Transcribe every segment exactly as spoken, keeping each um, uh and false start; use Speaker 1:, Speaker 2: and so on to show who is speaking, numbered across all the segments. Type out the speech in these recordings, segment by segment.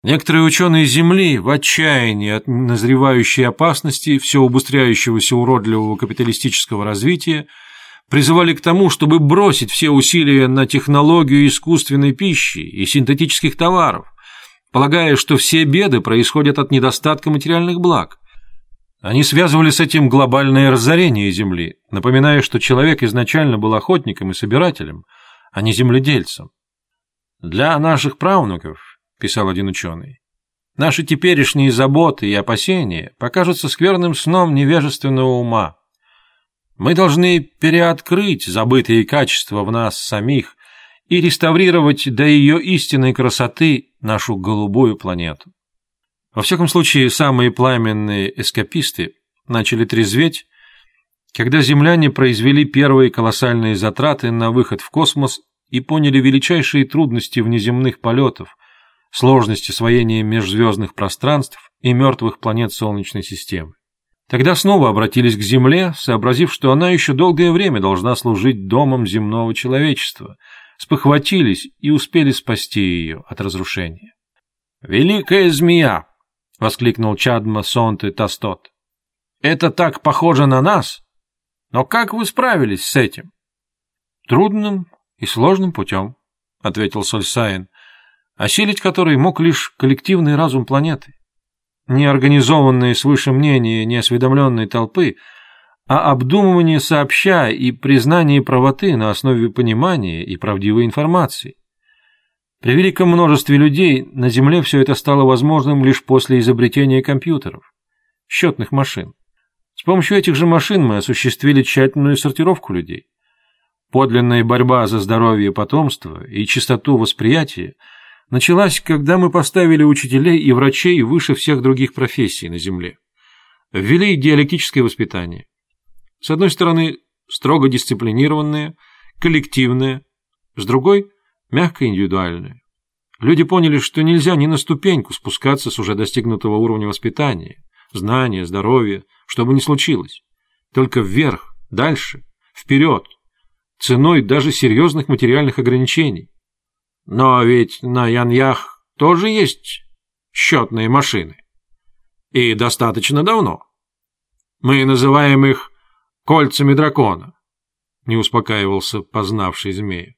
Speaker 1: Некоторые ученые Земли в отчаянии от назревающей опасности все убыстряющегося уродливого капиталистического развития призывали к тому, чтобы бросить все усилия на технологию искусственной пищи и синтетических товаров, полагая, что все беды происходят от недостатка материальных благ. Они связывали с этим глобальное разорение Земли, напоминая, что человек изначально был охотником и собирателем, а не земледельцем. «Для наших правнуков, — писал один ученый, — наши теперешние заботы и опасения покажутся скверным сном невежественного ума. Мы должны переоткрыть забытые качества в нас самих и реставрировать до ее истинной красоты нашу голубую планету». Во всяком случае, самые пламенные эскаписты начали трезветь, когда земляне произвели первые колоссальные затраты на выход в космос и поняли величайшие трудности внеземных полетов, сложность освоения межзвездных пространств и мертвых планет Солнечной системы. Тогда снова обратились к Земле, сообразив, что она еще долгое время должна служить домом земного человечества, спохватились и успели спасти ее от разрушения. «Великая змея!» — воскликнул Чадма Сонте Тастот. «Это так похоже на нас! Но как вы справились с этим?» «Трудным и сложным путем», — ответил Сольсайн, осилить который мог лишь коллективный разум планеты. Неорганизованные свыше мнения неосведомленной толпы, а обдумывание сообща и признание правоты на основе понимания и правдивой информации. При великом множестве людей на Земле все это стало возможным лишь после изобретения компьютеров, счетных машин. С помощью этих же машин мы осуществили тщательную сортировку людей. Подлинная борьба за здоровье потомства и чистоту восприятия началась, когда мы поставили учителей и врачей выше всех других профессий на Земле. Ввели диалектическое воспитание. С одной стороны, строго дисциплинированное, коллективное, с другой – мягко индивидуальное. Люди поняли, что нельзя ни на ступеньку спускаться с уже достигнутого уровня воспитания, знания, здоровья, что бы ни случилось. Только вверх, дальше, вперед, ценой даже серьезных материальных ограничений. Но ведь на Яньях тоже есть счетные машины. И достаточно давно. Мы называем их кольцами дракона, не успокаивался познавший змея.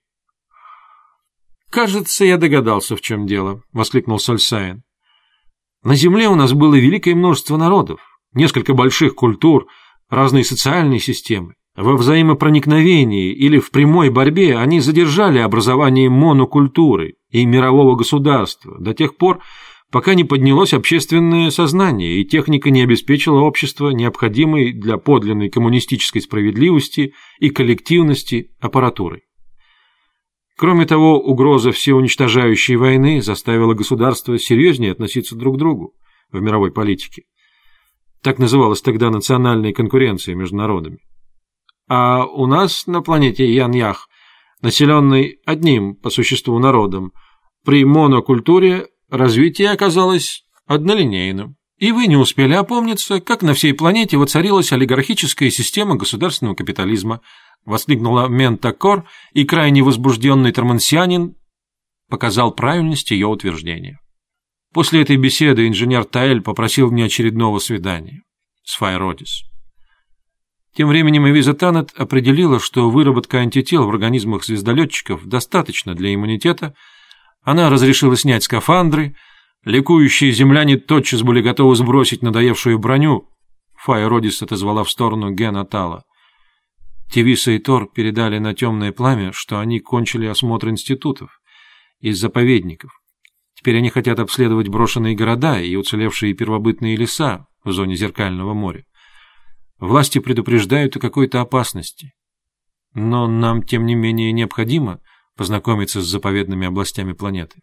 Speaker 1: «Кажется, я догадался, в чем дело», — воскликнул Сольсайн. «На Земле у нас было великое множество народов, несколько больших культур, разные социальные системы. Во взаимопроникновении или в прямой борьбе они задержали образование монокультуры и мирового государства до тех пор, пока не поднялось общественное сознание и техника не обеспечила общество необходимой для подлинной коммунистической справедливости и коллективности аппаратурой. Кроме того, угроза всеуничтожающей войны заставила государства серьезнее относиться друг к другу в мировой политике. Так называлась тогда национальная конкуренция между народами. А у нас на планете Яньях, населенной одним по существу народом, при монокультуре развитие оказалось однолинейным. И вы не успели опомниться, как на всей планете воцарилась олигархическая система государственного капитализма, воскликнула Мента Кор, и крайне возбужденный тормансианин показал правильность ее утверждения. После этой беседы инженер Таэль попросил внеочередного свидания с Файродис. Тем временем Эвиза Танет определила, что выработка антител в организмах звездолетчиков достаточно для иммунитета. Она разрешила снять скафандры. Ликующие земляне тотчас были готовы сбросить надоевшую броню. Файродис отозвала в сторону Гена Тала. Тевиса и Тор передали на темное пламя, что они кончили осмотр институтов и заповедников. Теперь они хотят обследовать брошенные города и уцелевшие первобытные леса в зоне Зеркального моря. Власти предупреждают о какой-то опасности. Но нам, тем не менее, необходимо познакомиться с заповедными областями планеты.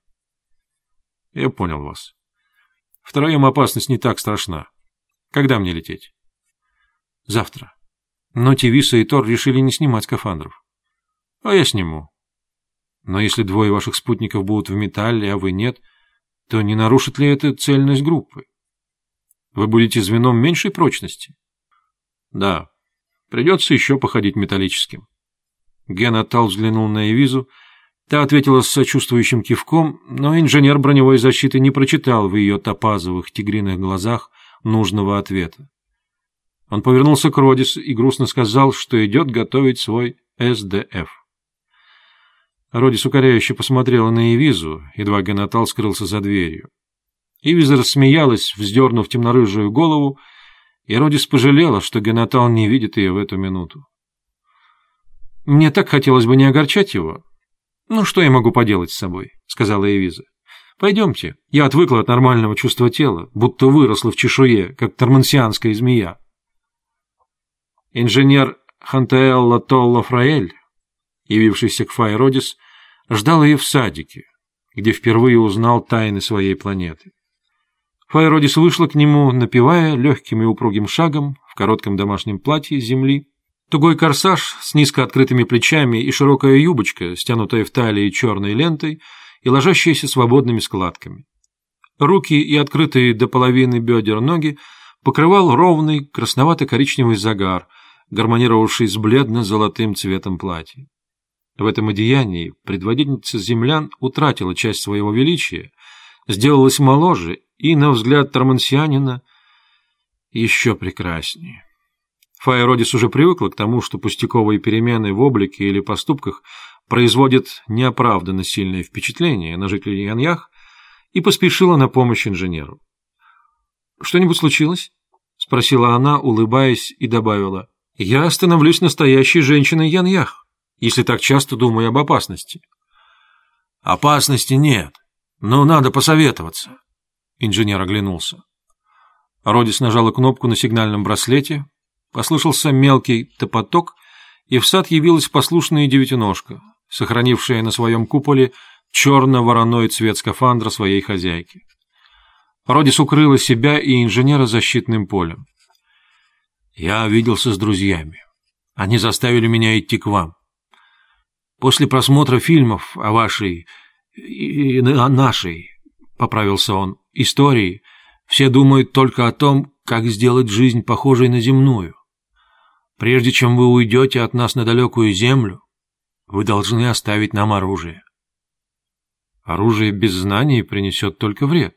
Speaker 1: Я понял вас. Втроем опасность не так страшна. Когда мне лететь? Завтра. Но Тевиса и Тор решили не снимать скафандров. А я сниму. Но если двое ваших спутников будут в металле, а вы нет, то не нарушит ли это цельность группы? Вы будете звеном меньшей прочности? Да. Придется еще походить металлическим. Ген Атал взглянул на Эвизу, Та ответила с сочувствующим кивком, но инженер броневой защиты не прочитал в ее топазовых тигриных глазах нужного ответа. Он повернулся к Родис и грустно сказал, что идет готовить свой эс дэ эф. Родис укоряюще посмотрела на Эвизу, едва Генатал скрылся за дверью. Эвиза рассмеялась, вздернув темнорыжую голову, и Родис пожалела, что Генатал не видит ее в эту минуту. «Мне так хотелось бы не огорчать его. Ну, что я могу поделать с собой?» — сказала Эвиза. «Пойдемте. Я отвыкла от нормального чувства тела, будто выросла в чешуе, как тормансианская змея». Инженер Хантаэлла Толла Фраэль, явившийся к Фае Родис, ждал ее в садике, где впервые узнал тайны своей планеты. Фая Родис вышла к нему, напевая легким и упругим шагом в коротком домашнем платье земли. Тугой корсаж с низко открытыми плечами и широкая юбочка, стянутая в талии черной лентой и ложащаяся свободными складками. Руки и открытые до половины бедер ноги покрывал ровный красновато-коричневый загар, гармонировавший с бледно-золотым цветом платья. В этом одеянии предводительница землян утратила часть своего величия, сделалась моложе и, на взгляд тормансианина, еще прекраснее. Фая Родис уже привыкла к тому, что пустяковые перемены в облике или поступках производят неоправданно сильное впечатление на жителей Яньях, и поспешила на помощь инженеру. «Что-нибудь случилось?» — спросила она, улыбаясь, и добавила: «Я становлюсь настоящей женщиной Яньях, если так часто думаю об опасности». «Опасности нет, но надо посоветоваться». Инженер оглянулся. Родис нажала кнопку на сигнальном браслете, послышался мелкий топоток, и в сад явилась послушная девятиножка, сохранившая на своем куполе черно-вороной цвет скафандра своей хозяйки. Родис укрыла себя и инженера защитным полем. «Я виделся с друзьями. Они заставили меня идти к вам. После просмотра фильмов о вашей и о нашей, — поправился он, — истории, все думают только о том, как сделать жизнь похожей на земную. Прежде чем вы уйдете от нас на далекую землю, вы должны оставить нам оружие». «Оружие без знаний принесет только вред.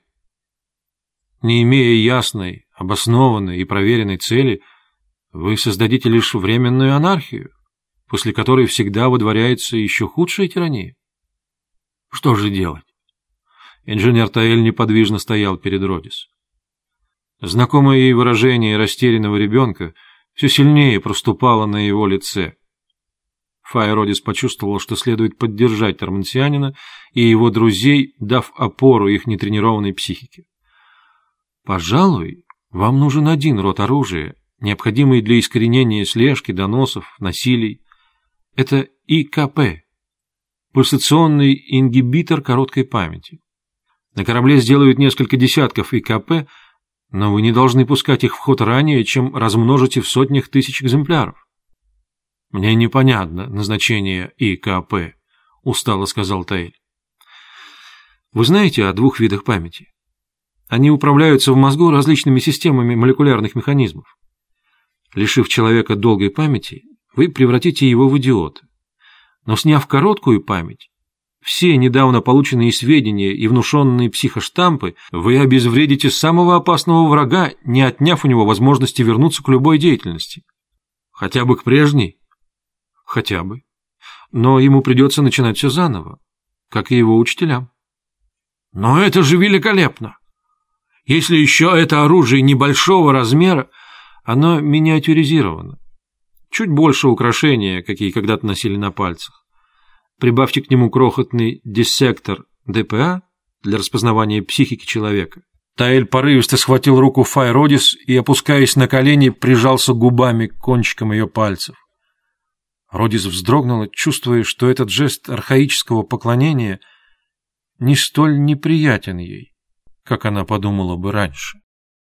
Speaker 1: Не имея ясной, обоснованной и проверенной цели, вы создадите лишь временную анархию, после которой всегда выдворяется еще худшая тирания. Что же делать?» Инженер Таэль неподвижно стоял перед Родис. Знакомое ей выражение растерянного ребенка все сильнее проступало на его лице. Фая Родис почувствовала, что следует поддержать тормансианина и его друзей, дав опору их нетренированной психике. «Пожалуй, вам нужен один род оружия, необходимый для искоренения слежки, доносов, насилий. Это и ка пэ, пульсационный ингибитор короткой памяти. На корабле сделают несколько десятков и ка пэ, но вы не должны пускать их в ход ранее, чем размножите в сотнях тысяч экземпляров». «Мне непонятно назначение и ка пэ», — устало сказал Таэль. «Вы знаете о двух видах памяти? Они управляются в мозгу различными системами молекулярных механизмов. Лишив человека долгой памяти, вы превратите его в идиота. Но сняв короткую память, все недавно полученные сведения и внушенные психоштампы, вы обезвредите самого опасного врага, не отняв у него возможности вернуться к любой деятельности. Хотя бы к прежней? Хотя бы. Но ему придется начинать все заново, как и его учителям». «Но это же великолепно! Если еще это оружие небольшого размера, оно миниатюризировано. Чуть больше украшения, какие когда-то носили на пальцах. Прибавьте к нему крохотный диссектор дэ пэ а для распознавания психики человека». Таэль порывисто схватил руку Фай Родис и, опускаясь на колени, прижался губами к кончикам ее пальцев. Родис вздрогнула, чувствуя, что этот жест архаического поклонения не столь неприятен ей, как она подумала бы раньше.